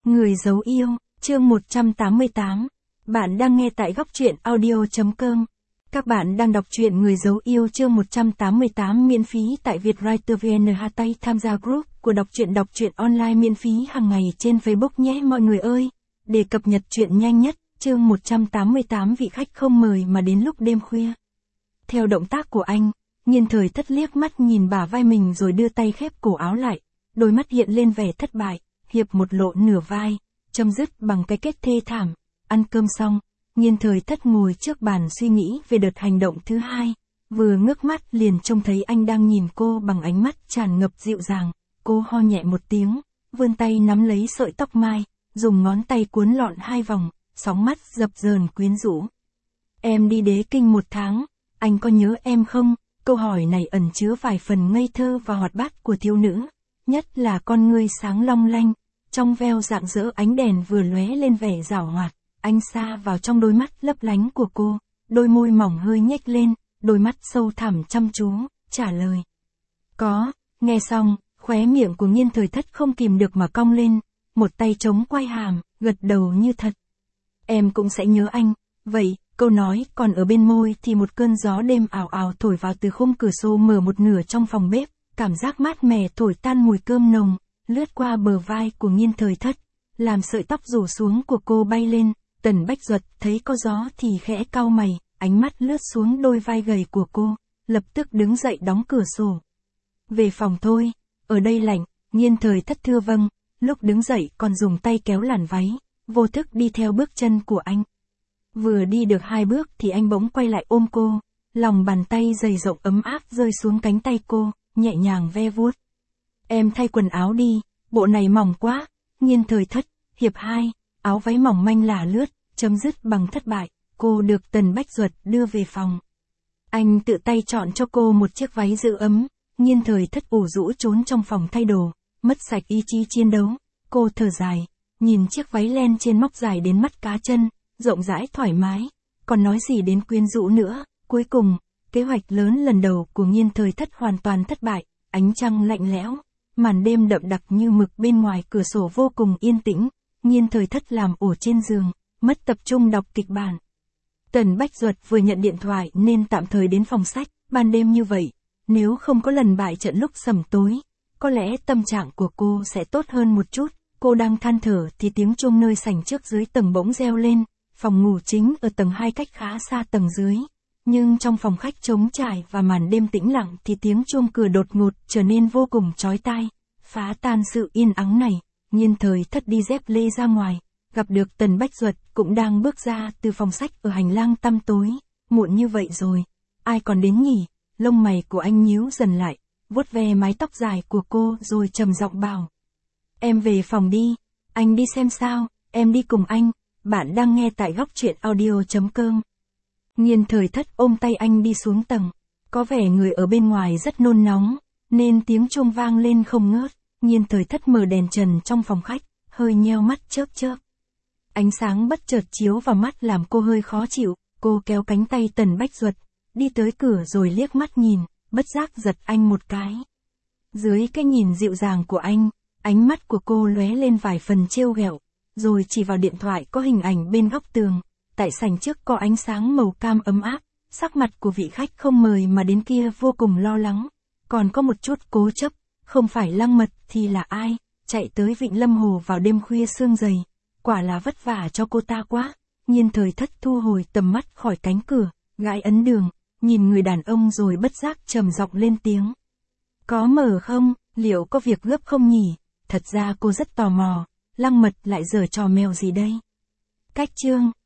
Người giấu yêu, chương 188. Bạn đang nghe tại góc truyện audio.com. Các bạn đang đọc truyện Người giấu yêu chương 188 miễn phí tại Vietwriter VN. Tham gia group của đọc truyện online miễn phí hàng ngày trên Facebook nhé mọi người ơi. Để cập nhật truyện nhanh nhất, chương 188 vị khách không mời mà đến lúc đêm khuya. Theo động tác của anh, Nhiên Thời Thất liếc mắt nhìn bả vai mình rồi đưa tay khép cổ áo lại, đôi mắt hiện lên vẻ thất bại. Hiệp một lộ nửa vai, chấm dứt bằng cái kết thê thảm. Ăn cơm xong, Nhiên Thời Thất ngồi trước bàn suy nghĩ về đợt hành động thứ hai. Vừa ngước mắt liền trông thấy anh đang nhìn cô bằng ánh mắt tràn ngập dịu dàng. Cô ho nhẹ một tiếng, vươn tay nắm lấy sợi tóc mai, dùng ngón tay cuốn lọn hai vòng, sóng mắt dập dờn quyến rũ. Em đi Đế Kinh 1 tháng, anh có nhớ em không? Câu hỏi này ẩn chứa vài phần ngây thơ và hoạt bát của thiếu nữ. Nhất là con ngươi sáng long lanh, trong veo rạng rỡ ánh đèn vừa lóe lên vẻ giảo hoạt, anh xa vào trong đôi mắt lấp lánh của cô, đôi môi mỏng hơi nhếch lên, đôi mắt sâu thẳm chăm chú, trả lời. Có, nghe xong, khóe miệng của Nhiên Thời Thất không kìm được mà cong lên, một tay chống quai hàm, gật đầu như thật. Em cũng sẽ nhớ anh, vậy, câu nói còn ở bên môi thì một cơn gió đêm ảo ảo thổi vào từ khung cửa sổ mở một nửa trong phòng bếp. Cảm giác mát mẻ thổi tan mùi cơm nồng, lướt qua bờ vai của Nhiên Thời Thất, làm sợi tóc rủ xuống của cô bay lên. Tần Bách Duật thấy có gió thì khẽ cau mày, ánh mắt lướt xuống đôi vai gầy của cô, lập tức đứng dậy đóng cửa sổ. Về phòng thôi, ở đây lạnh. Nhiên Thời Thất thưa vâng, lúc đứng dậy còn dùng tay kéo làn váy, vô thức đi theo bước chân của anh. Vừa đi được 2 bước thì anh bỗng quay lại ôm cô, lòng bàn tay dày rộng ấm áp rơi xuống cánh tay cô, nhẹ nhàng ve vuốt. Em thay quần áo đi, bộ này mỏng quá. Nhiên Thời Thất, hiệp 2, áo váy mỏng manh lả lướt, chấm dứt bằng thất bại, cô được Tần Bách Duật đưa về phòng. Anh tự tay chọn cho cô một chiếc váy giữ ấm. Nhiên Thời Thất ủ rũ trốn trong phòng thay đồ, mất sạch ý chí chiến đấu. Cô thở dài, nhìn chiếc váy len trên móc dài đến mắt cá chân, rộng rãi thoải mái, còn nói gì đến quyến rũ nữa. Cuối cùng, kế hoạch lớn lần đầu của Nhiên Thời Thất hoàn toàn thất bại. Ánh trăng lạnh lẽo, màn đêm đậm đặc như mực bên ngoài cửa sổ vô cùng yên tĩnh. Nhiên Thời Thất làm ổ trên giường, mất tập trung đọc kịch bản. Tần Bách Duật vừa nhận điện thoại nên tạm thời đến phòng sách. Ban đêm như vậy, nếu không có lần bại trận lúc sẩm tối, có lẽ tâm trạng của cô sẽ tốt hơn một chút. Cô đang than thở thì tiếng chuông nơi sảnh trước dưới tầng bỗng reo lên. Phòng ngủ chính ở tầng 2 cách khá xa tầng dưới. Nhưng trong phòng khách trống trải và màn đêm tĩnh lặng thì tiếng chuông cửa đột ngột trở nên vô cùng chói tai, phá tan sự yên ắng này. Nhiên Thời Thất đi dép lê ra ngoài, gặp được Tần Bách Duật cũng đang bước ra từ phòng sách ở hành lang tăm tối. Muộn như vậy rồi, ai còn đến nhỉ? Lông mày của anh nhíu dần lại, vuốt ve mái tóc dài của cô rồi trầm giọng bảo. Em về phòng đi, anh đi xem sao, em đi cùng anh. Bạn đang nghe tại góc truyện audio.com. Nhiên Thời Thất ôm tay anh đi xuống tầng. Có vẻ người ở bên ngoài rất nôn nóng, nên tiếng chuông vang lên không ngớt. Nhiên Thời Thất mở đèn trần trong phòng khách, hơi nheo mắt chớp chớp. Ánh sáng bất chợt chiếu vào mắt làm cô hơi khó chịu. Cô kéo cánh tay Tần Bách Duật, đi tới cửa rồi liếc mắt nhìn, bất giác giật anh một cái. Dưới cái nhìn dịu dàng của anh, ánh mắt của cô lóe lên vài phần trêu ghẹo, rồi chỉ vào điện thoại có hình ảnh bên góc tường. Tại sảnh trước có ánh sáng màu cam ấm áp, sắc mặt của vị khách không mời mà đến kia vô cùng lo lắng, còn có một chút cố chấp, không phải Lăng Mật thì là ai, chạy tới Vịnh Lâm Hồ vào đêm khuya sương dày, quả là vất vả cho cô ta quá. Nhiên Thời Thất thu hồi tầm mắt khỏi cánh cửa, gãi ấn đường, nhìn người đàn ông rồi bất giác trầm giọng lên tiếng. Có mở không, liệu có việc gấp không nhỉ? Thật ra cô rất tò mò, Lăng Mật lại giở trò mèo gì đây? Cách chương